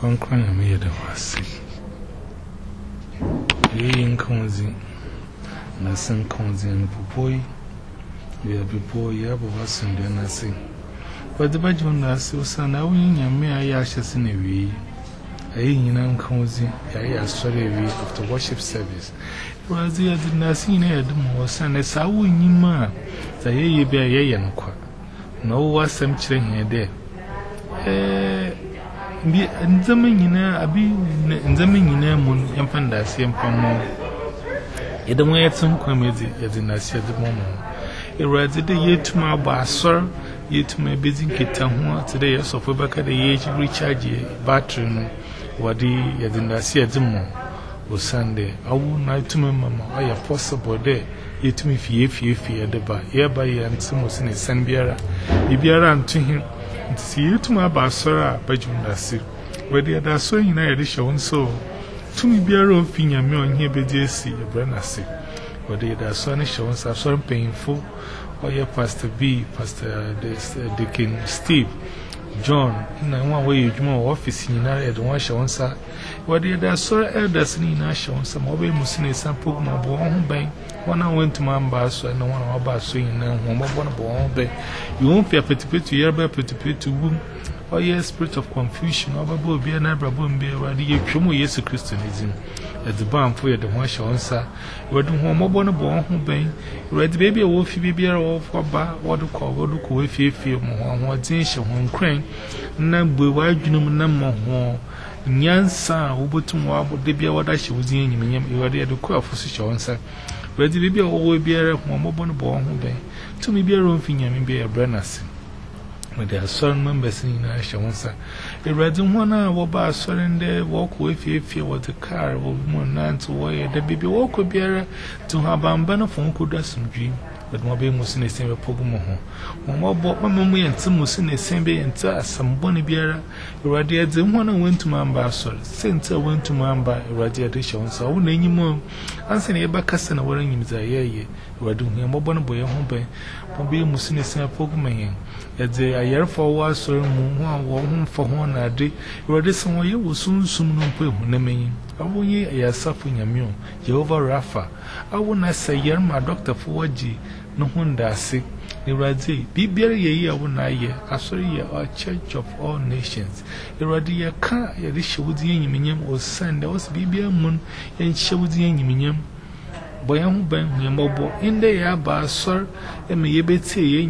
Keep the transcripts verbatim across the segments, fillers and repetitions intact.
One crying, I made a was. Laying cozy, and I sing cozy and boy. We have before you have a was and then I sing. But the badge on us was an hour in your mere ashes in a way. I ain't in cozy, I sorry after worship service. It was the other Nassine Edmore, and a sow in your ma. The ye be a ye and quack. No was some chilling here there. Eh, be and the minina, I be in the minina moon, and pandas, and pamo. It don't wear some comedy as in I said the moment. It read the year to my bar, sir. Yet my busy kitten today, so for back at the age recharge battery. What the Yadinasia Demo was Sunday. I will not to my mamma. I am possible there. Yet me fear, fear, fear the bar. Hereby and Simos in a Sanbiara. Bibiara to him. And see you to my bar, sir, by Junasi. Where the other so in a shown so. To me, bear of finger me on here, B J C, a Brenasi. Or the other son shows are so painful. Or your Pastor B, Pastor Deacon Steve. John, in one way, you more office in our head, one shall answer. What did I saw elders in our show? Some of them was in a sample of my born bay. One I went to my bass, and no one about swinging now, one of one born bay. You won't be a petty pit to yerba petty pit to womb. Or your spirit of confusion, over both be an abrabum beer, where the Yokumo yes Christianism. At the barn for the one shall answer. You are doing one more born born bay. Red baby, a wolfy baby, or for bar, what to call, what to call if you feel more, what zinch, one crane. Number wide, you know, number Nyansa, Ubutum, what they be what I should see in you are there to call for such answer. Red baby, always be a one more born born bay. To me, be a room finger, maybe a brennas. When there are certain members in our shawonsa, a red one hour bar surrender, walk with you if you were the car or woman nine to wire the baby walk with bearer to have a banner phone could do some dream. But my baby was in the same Pogomo. One more bought my mammy and some was in the same bay and some bonny bearer. Radia the one I went to my ambassador, since I went to my amba, Radia the shawonsa, I wouldn't any more. Answer a back and wearing him as a ye, Radu, a mobile boy at home bay. Pombi was in the same Pogoman. At the a year for was so one warm for one a day, rather somewhere you will soon soon no pay when I mean. I won't ye a suffering a meal, Jehovah Rapha. I will not say, Yer, my doctor for G, no one does sick. The Razi, be very a year when I year, I saw ye a church of all nations. The Radia car, a dish with the enemy was sent, there was baby a moon, and show the enemy. Boyam Ben, Yamobo, in the Yaba, sir, and may be say,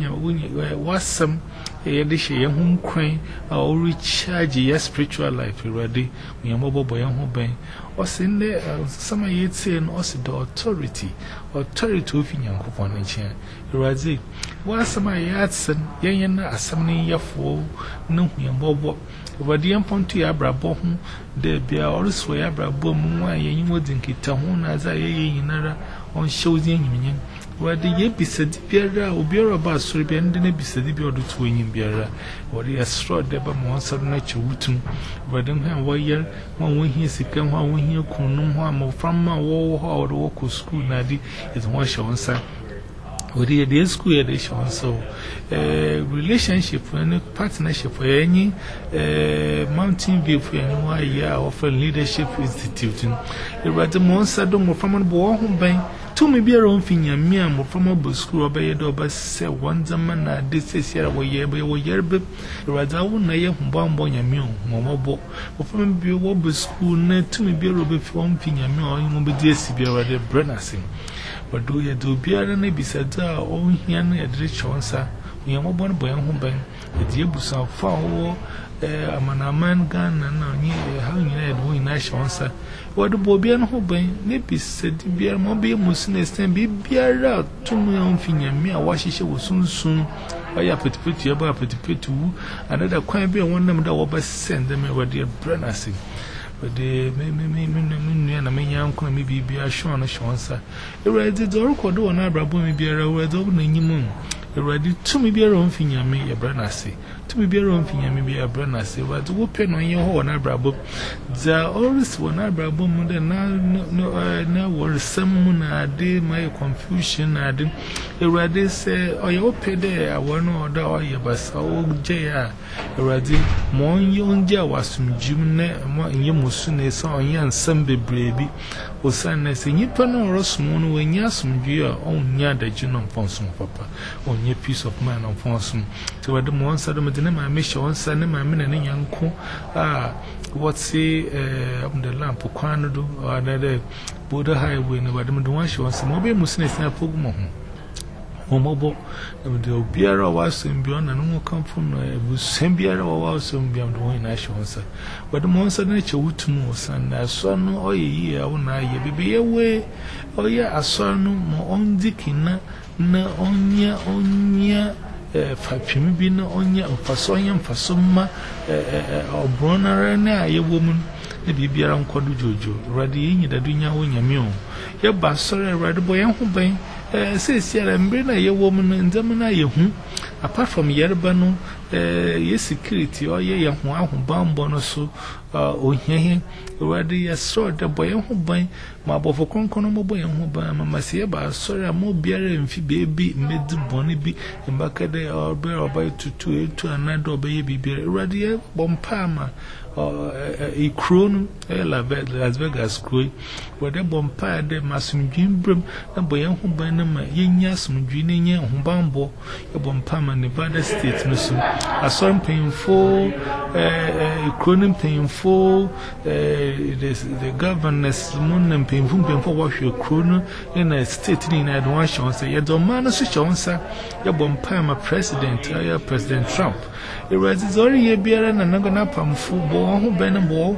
was some a dish a young crane, or recharge your spiritual life already. Yamobo Boyam Ben, or send there some yet saying also the authority, authority of young coupon and chair. Razi, was some I had son, yan as some near four, no Yamobo. Radium Ponti Abra Bohum, there be also Abra Bom, why you wouldn't get a home as I in on shows the union. Where the Yapi said, Biera, or Biera Bass, and then be said, the other two in Biera, or the Astro Deba Monster Nature Wutum, where them have wire, one when he is a come, one when he can no harm from my wall or the walk school, Nadi is one show on side. With the day school edition, so relationship and partnership for any Mountain View for any year offer leadership institute. A rather monster don't from a boy home by two may be a own thing, and me and from a school by a door, but say one zaman at this is here away year by a year, but rather one a young bomb on your meal, Mamma Bo, or from a wobble school, net to me be a rubber from thing, and me or you will be dear Sibira Brennassing. But do you do beer and a beside our own here at the Chonsa? We are one boy home by the Diabusa foul, a man gun, and how you had doing Nashonsa. What the Bobby and Hobay, maybe said beer, mobile musness, and be beer out to my own finger, me a washish was soon soon. I have put put you about put put to another quite be one number that was send them over dear Brennassing. But the me me me me me and I mean uncle me be be a show on a show answer. The red the door could do an abrabo me be a red over the moon. Eradi to me be around Finyame, your branasi. To me be around Finyame, be a branasi. But whooping on your horn, Abrabo. There always one Abrabo, now no, now were some a day my confusion. I didn't. Eradi say, oh, you pay there, I want no other or your bus. Oh, Jaya. Eradi, mon young Jia was some Jimne, more in your musune, so young some baby. O son, say, you put no rossmoon when yasum, you are on yada genome fonsum, papa, on your piece of man on fonsum. So at the one side of the my mission, one son, my men and young co. Ah, what say, uh, on the lamp of Quanado or another border highway, no, but the one she wants some mobile musnes and Pogmon. Momo, the Obiara was in beyond and no come from a Sembiara was in beyond the one I shall answer. But the monster nature would to know, son, I saw no or a year, or nine, baby away. Oh, yeah, I saw no more on Dickina, no on ya, on ya, Fapimibina on ya, or Fasoyam, Fasoma, or Bronner, a woman. The baby around Quadu Jojo, ready in the Dunya when you're meal. Your bass, sorry, rather boy, and who bay. Says, yeah, and bring a young woman and Zamana, you apart from Yerbano, yes, security, or ye young one who bound bonoso, or here, ready a sword, the boy who buy my bofo concono boy and who buy my Masiaba, sorry, I'm more beer and fee baby, made the bonny be, and back a day or bear or buy to two to another baby beer, ready a bompama. A croon, a Las Vegas crew, where the bompire de Massum Jim Brim, and boy who by them, yen yasum, Junior, who bambo, a bompama, Nevada State, no soon. A son paying for a cronin paying for the governess moon and paying for wash your croon in a state in advance. Say, your man, such answer, your bompire, president, your President Trump. It was already a beer and another napam football. Who been a ball,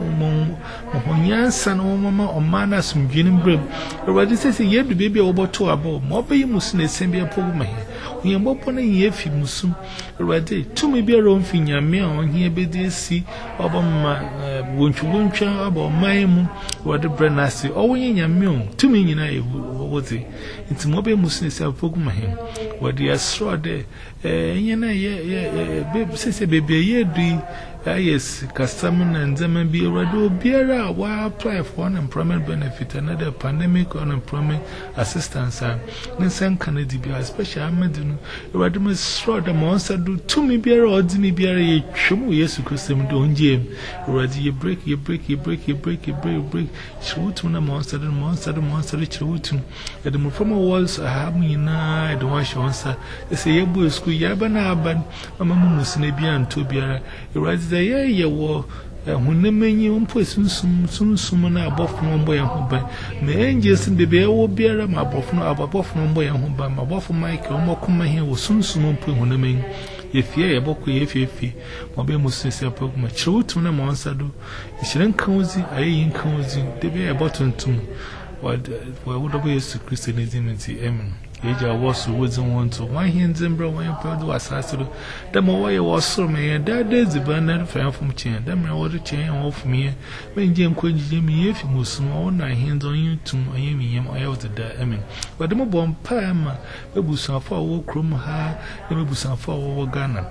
Mohonian son or mamma or manners from Guinea Brim. Already says a year the baby over two above. More by you must send me a pogma here. We am open a year for Musum. Already, two may be a room finger me on here by the sea about my won't you won't you about my moon or the branassi or in your meal. Two million I was it. It's mobile muslim self pogma him. What the straw there, eh, yeah, yeah, baby says a baby a year. Yes, customer and Zaman be a radio bearer while apply for unemployment benefit, another pandemic unemployment assistance. Ninsan Kennedy be a special medicine. Radimus straw the monster do to me beer or Dini beer a chum, yes, custom don't jam. Ready, you break, you break, you break, you break, you break, you break. Chewton a monster, the monster, the monster, the chewton. At the former walls, I have me now, I don't want to answer. They say, you boys, school, Yabana, but Mamma Musnebia and Tobiara. The year you were when the many on person soon soon soon above one boy and home by may angels in the bear will bear my above no above one boy and home by my buff Mike or more come here will soon soon put on the main. If ye a book, if ye fee, Mobile Muslim Pokemon, true to the monster do. It shouldn't cozy, I ain't cozy, they be a button to what would be to Christianism in the Emin. Aja was wouldn't want to one hand Zimbra when you put the assassin. The more I was so may that days the banner fan from chain. Them I order chain off me. When Jim Queen Jimmy, if you must small nine hands on you to Miami, I out the Emin. But the more bomb Pama, the Busan for walk room high, the Busan for Ghana.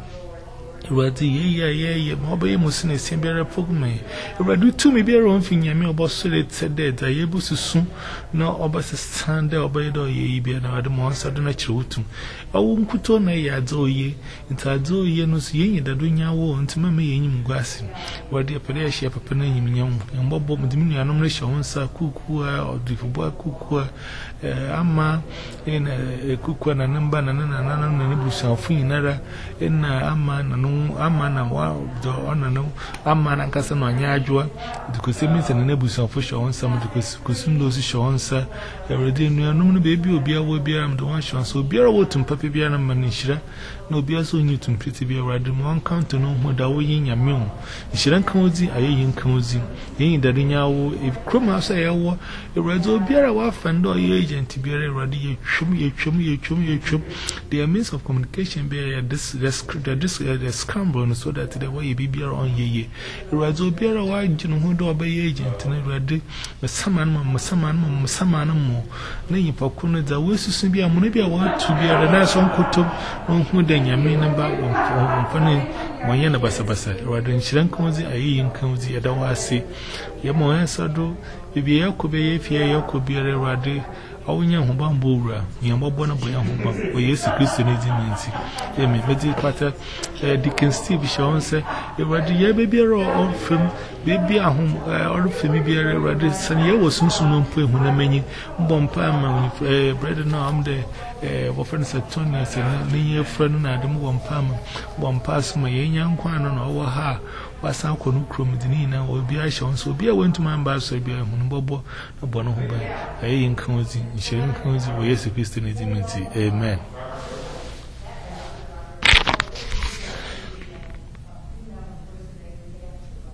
Ready, yeah, yeah, yeah, mobile Muslim Simbera Pogme. Ready to me be a room thing, Yami about solid said that I able to soon, no obas stand there by the ye be another monster than a truth. I won't put on a yadzo ye, into a do ye no see that doing your own to mammy in grassing. Where the appear shape of penny young and Bob Dominion nomination, Sir Kukua or the Fuba Kukua, Amma in a cook and a number and another bush of Finara in Amma. Amana wow the honor no Amana Casano Yajua the Cosimins and Nebus of Fisher on some of the Cosimos Shonsa every no baby will be a will be am the one shon so be a wood and Papi Biana Manishra no be so new to pretty be a random one count to know what I will in your meal. You shouldn't cozy, I ain't cozy. Ain't that in your if Croma say I war a red or beer a wife and or agent to be a ready chum, you chum, you chum, you chum. The means of communication be a this this scramble so that the way you be beer on ye. Razo beer a white gin who do obey agent and ready. Massaman, Massaman, Massaman more. Nay, Pocuna, the wishes to be a monibia word to be a nice uncle to who then you mean about one funny Moyana Bassabassa, rather than Shrankozi, a yin cozy, a dawasi. Yamo answer do, if you could be if you could be a radi. Awunya hubambura nyambobona boya huba o Yesu Kristo ne diminti e me medi kwata Deacon Steve Shawn say e wadi ye bebiara o fem bebi ahom o fem biara wadi sane ye wosunsun no mpo ehu na manyi mbompa ma bread no am de eh wo friend Satonia say ne ye friend na de mbompa ma mbompa asuma ye nyankwa no no wo ha wasa ko no krom dini na obi a Shawn so obi a went to man ba so bia hu no bobo no bono ho ba ayi nkan ozi nhyem nkan ozi wo Yesu Kristo ne diminti amen.